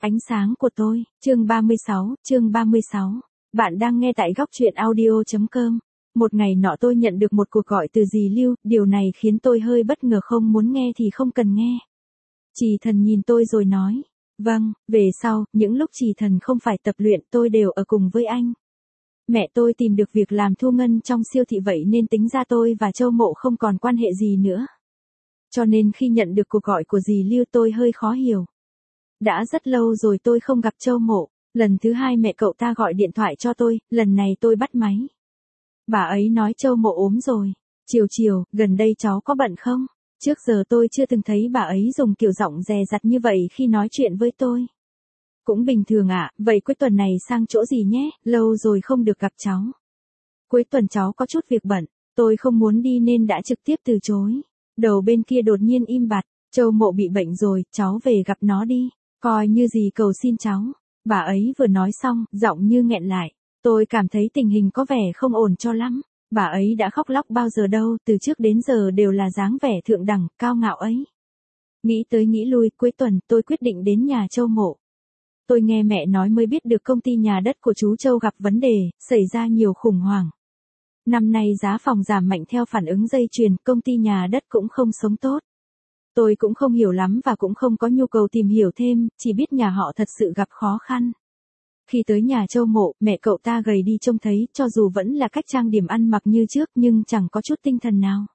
Ánh sáng của tôi, chương 36. Bạn đang nghe tại góc truyện audio.com. Một ngày nọ tôi nhận được một cuộc gọi từ dì Lưu, điều này khiến tôi hơi bất ngờ, không muốn nghe thì không cần nghe. Trì Thần nhìn tôi rồi nói, vâng, về sau, những lúc Trì Thần không phải tập luyện tôi đều ở cùng với anh. Mẹ tôi tìm được việc làm thu ngân trong siêu thị, vậy nên tính ra tôi và Châu Mộ không còn quan hệ gì nữa. Cho nên khi nhận được cuộc gọi của dì Lưu tôi hơi khó hiểu. Đã rất lâu rồi tôi không gặp Châu Mộ, lần thứ hai mẹ cậu ta gọi điện thoại cho tôi, lần này tôi bắt máy. Bà ấy nói Châu Mộ ốm rồi. Chiều, gần đây cháu có bận không? Trước giờ tôi chưa từng thấy bà ấy dùng kiểu giọng dè dặt như vậy khi nói chuyện với tôi. Cũng bình thường ạ, vậy cuối tuần này sang chỗ gì nhé, lâu rồi không được gặp cháu. Cuối tuần cháu có chút việc bận, tôi không muốn đi nên đã trực tiếp từ chối. Đầu bên kia đột nhiên im bặt, Châu Mộ bị bệnh rồi, cháu về gặp nó đi, coi như gì cầu xin cháu. Bà ấy vừa nói xong, giọng như nghẹn lại. Tôi cảm thấy tình hình có vẻ không ổn cho lắm. Bà ấy đã khóc lóc bao giờ đâu, từ trước đến giờ đều là dáng vẻ thượng đẳng, cao ngạo ấy. Nghĩ tới nghĩ lui, cuối tuần tôi quyết định đến nhà Châu Mộ. Tôi nghe mẹ nói mới biết được công ty nhà đất của chú Châu gặp vấn đề, xảy ra nhiều khủng hoảng. Năm nay giá phòng giảm mạnh theo phản ứng dây chuyền, công ty nhà đất cũng không sống tốt. Tôi cũng không hiểu lắm và cũng không có nhu cầu tìm hiểu thêm, chỉ biết nhà họ thật sự gặp khó khăn. Khi tới nhà Châu Mộ, mẹ cậu ta gầy đi trông thấy, cho dù vẫn là cách trang điểm ăn mặc như trước nhưng chẳng có chút tinh thần nào.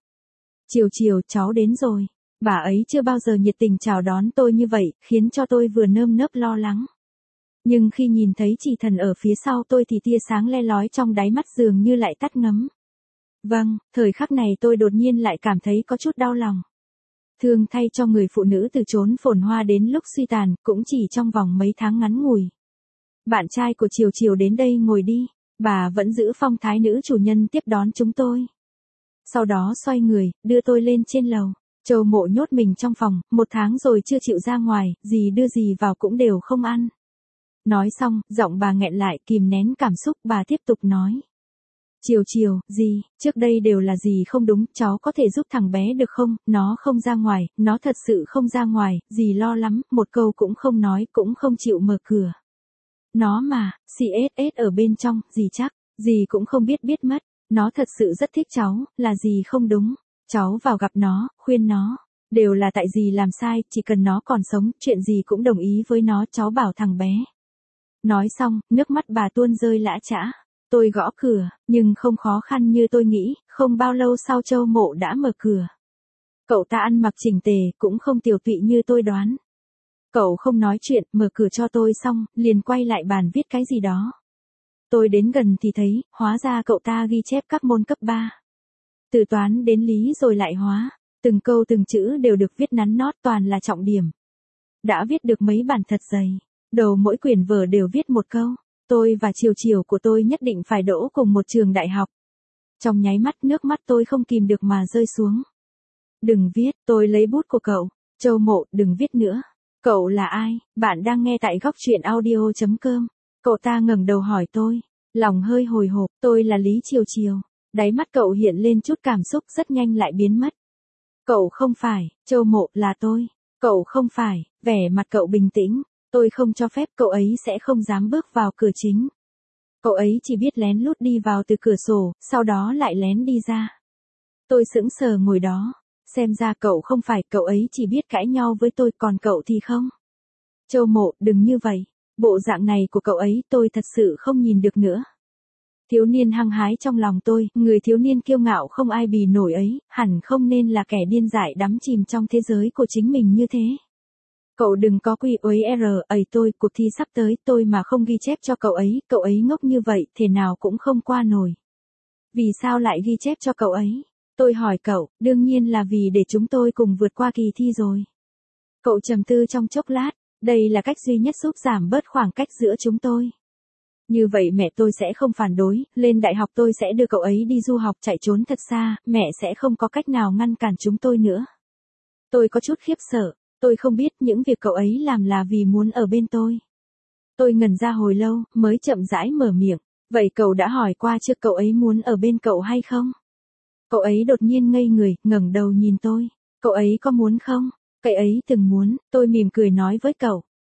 Chiều, cháu đến rồi. Bà ấy chưa bao giờ nhiệt tình chào đón tôi như vậy, khiến cho tôi vừa nơm nớp lo lắng. Nhưng khi nhìn thấy Trì Thần ở phía sau tôi thì tia sáng le lói trong đáy mắt dường như lại tắt ngấm. Vâng, thời khắc này tôi đột nhiên lại cảm thấy có chút đau lòng. Thương thay cho người phụ nữ từ chốn phồn hoa đến lúc suy tàn, cũng chỉ trong vòng mấy tháng ngắn ngủi. Bạn trai của Chiều đến đây ngồi đi, bà vẫn giữ phong thái nữ chủ nhân tiếp đón chúng tôi. Sau đó xoay người, đưa tôi lên trên lầu. Châu Mộ nhốt mình trong phòng, 1 tháng rồi chưa chịu ra ngoài, gì đưa gì vào cũng đều không ăn. Nói xong, giọng bà nghẹn lại, kìm nén cảm xúc, bà tiếp tục nói. Chiều, dì, trước đây đều là dì không đúng, cháu có thể giúp thằng bé được không, nó không ra ngoài, nó thật sự không ra ngoài, dì lo lắm, một câu cũng không nói, cũng không chịu mở cửa. Nó mà, CSS ở bên trong, dì chắc, dì cũng không biết mất, nó thật sự rất thích cháu, là dì không đúng, cháu vào gặp nó, khuyên nó, đều là tại dì làm sai, chỉ cần nó còn sống, chuyện gì cũng đồng ý với nó, cháu bảo thằng bé. Nói xong, nước mắt bà tuôn rơi lã chã. Tôi gõ cửa, nhưng không khó khăn như tôi nghĩ, không bao lâu sau Châu Mộ đã mở cửa. Cậu ta ăn mặc chỉnh tề, cũng không tiều tụy như tôi đoán. Cậu không nói chuyện, mở cửa cho tôi xong, liền quay lại bàn viết cái gì đó. Tôi đến gần thì thấy, hóa ra cậu ta ghi chép các môn cấp 3. Từ toán đến lý rồi lại hóa, từng câu từng chữ đều được viết nắn nót, toàn là trọng điểm. Đã viết được mấy bản thật dày, đầu mỗi quyển vở đều viết một câu. Tôi và Chiều của tôi nhất định phải đỗ cùng một trường đại học. Trong nháy mắt nước mắt tôi không kìm được mà rơi xuống. Đừng viết, tôi lấy bút của cậu. Châu Mộ, đừng viết nữa. Cậu là ai? Bạn đang nghe tại góc truyện audio.com. Cậu ta ngẩng đầu hỏi tôi. Lòng hơi hồi hộp, tôi là Lý Chiều. Đáy mắt cậu hiện lên chút cảm xúc, rất nhanh lại biến mất. Cậu không phải, Châu Mộ, là tôi. Cậu không phải, vẻ mặt cậu bình tĩnh. Tôi không cho phép, cậu ấy sẽ không dám bước vào cửa chính. Cậu ấy chỉ biết lén lút đi vào từ cửa sổ, sau đó lại lén đi ra. Tôi sững sờ ngồi đó. Xem ra cậu không phải, cậu ấy chỉ biết cãi nhau với tôi, còn cậu thì không. Châu Mộ, đừng như vậy. Bộ dạng này của cậu ấy tôi thật sự không nhìn được nữa. Thiếu niên hăng hái trong lòng tôi, người thiếu niên kiêu ngạo không ai bì nổi ấy, hẳn không nên là kẻ điên dại đắm chìm trong thế giới của chính mình như thế. Cậu đừng có quy uế ấy tôi, cuộc thi sắp tới, tôi mà không ghi chép cho cậu ấy ngốc như vậy, thế nào cũng không qua nổi. Vì sao lại ghi chép cho cậu ấy? Tôi hỏi cậu, đương nhiên là vì để chúng tôi cùng vượt qua kỳ thi rồi. Cậu trầm tư trong chốc lát, đây là cách duy nhất giúp giảm bớt khoảng cách giữa chúng tôi. Như vậy mẹ tôi sẽ không phản đối, lên đại học tôi sẽ đưa cậu ấy đi du học chạy trốn thật xa, mẹ sẽ không có cách nào ngăn cản chúng tôi nữa. Tôi có chút khiếp sợ. Tôi không biết những việc cậu ấy làm là vì muốn ở bên tôi. Tôi ngẩn ra hồi lâu, mới chậm rãi mở miệng. Vậy cậu đã hỏi qua chưa, cậu ấy muốn ở bên cậu hay không? Cậu ấy đột nhiên ngây người, ngẩng đầu nhìn tôi. Cậu ấy có muốn không? Cậu ấy từng muốn, tôi mỉm cười nói với cậu.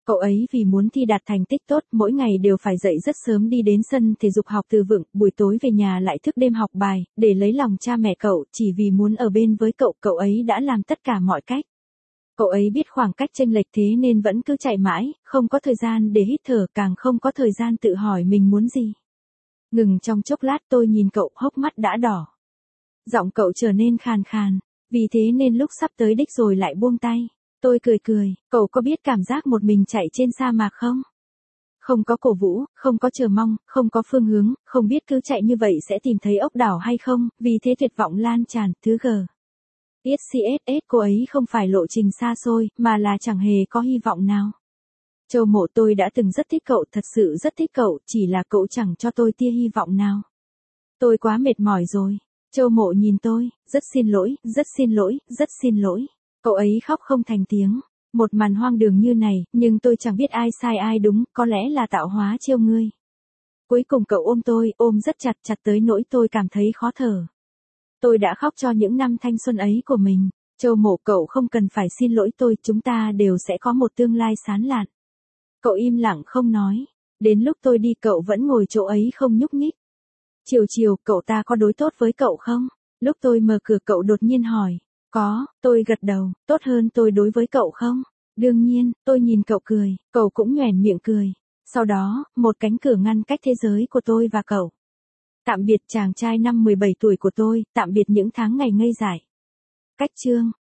Cậu ấy vì muốn thi đạt thành tích tốt, mỗi ngày đều phải dậy rất sớm đi đến sân thể dục học từ vựng, buổi tối về nhà lại thức đêm học bài, để lấy lòng cha mẹ cậu, chỉ vì muốn ở bên với cậu, cậu ấy đã làm tất cả mọi cách. Cậu ấy biết khoảng cách chênh lệch thế nên vẫn cứ chạy mãi, không có thời gian để hít thở, càng không có thời gian tự hỏi mình muốn gì. Ngừng trong chốc lát, tôi nhìn cậu, hốc mắt đã đỏ. Giọng cậu trở nên khàn khàn, vì thế nên lúc sắp tới đích rồi lại buông tay. Tôi cười cười, cậu có biết cảm giác một mình chạy trên sa mạc không? Không có cổ vũ, không có chờ mong, không có phương hướng, không biết cứ chạy như vậy sẽ tìm thấy ốc đảo hay không, vì thế tuyệt vọng lan tràn. Thứ G. XCSS, cô ấy không phải lộ trình xa xôi, mà là chẳng hề có hy vọng nào. Châu Mộ, tôi đã từng rất thích cậu, thật sự rất thích cậu, chỉ là cậu chẳng cho tôi tia hy vọng nào. Tôi quá mệt mỏi rồi. Châu Mộ nhìn tôi, rất xin lỗi, rất xin lỗi, rất xin lỗi. Cậu ấy khóc không thành tiếng. Một màn hoang đường như này, nhưng tôi chẳng biết ai sai ai đúng, có lẽ là tạo hóa trêu ngươi. Cuối cùng cậu ôm tôi, ôm rất chặt, chặt tới nỗi tôi cảm thấy khó thở. Tôi đã khóc cho những năm thanh xuân ấy của mình. Châu Mộ, cậu không cần phải xin lỗi tôi, chúng ta đều sẽ có một tương lai sáng lạn. Cậu im lặng không nói. Đến lúc tôi đi cậu vẫn ngồi chỗ ấy không nhúc nhích. Chiều chiều, cậu ta có đối tốt với cậu không? Lúc tôi mở cửa cậu đột nhiên hỏi. Có, tôi gật đầu, tốt hơn tôi đối với cậu không? Đương nhiên, tôi nhìn cậu cười, cậu cũng nhoẻn miệng cười. Sau đó, một cánh cửa ngăn cách thế giới của tôi và cậu. Tạm biệt chàng trai năm 17 tuổi của tôi, tạm biệt những tháng ngày ngây dại. Cách chương.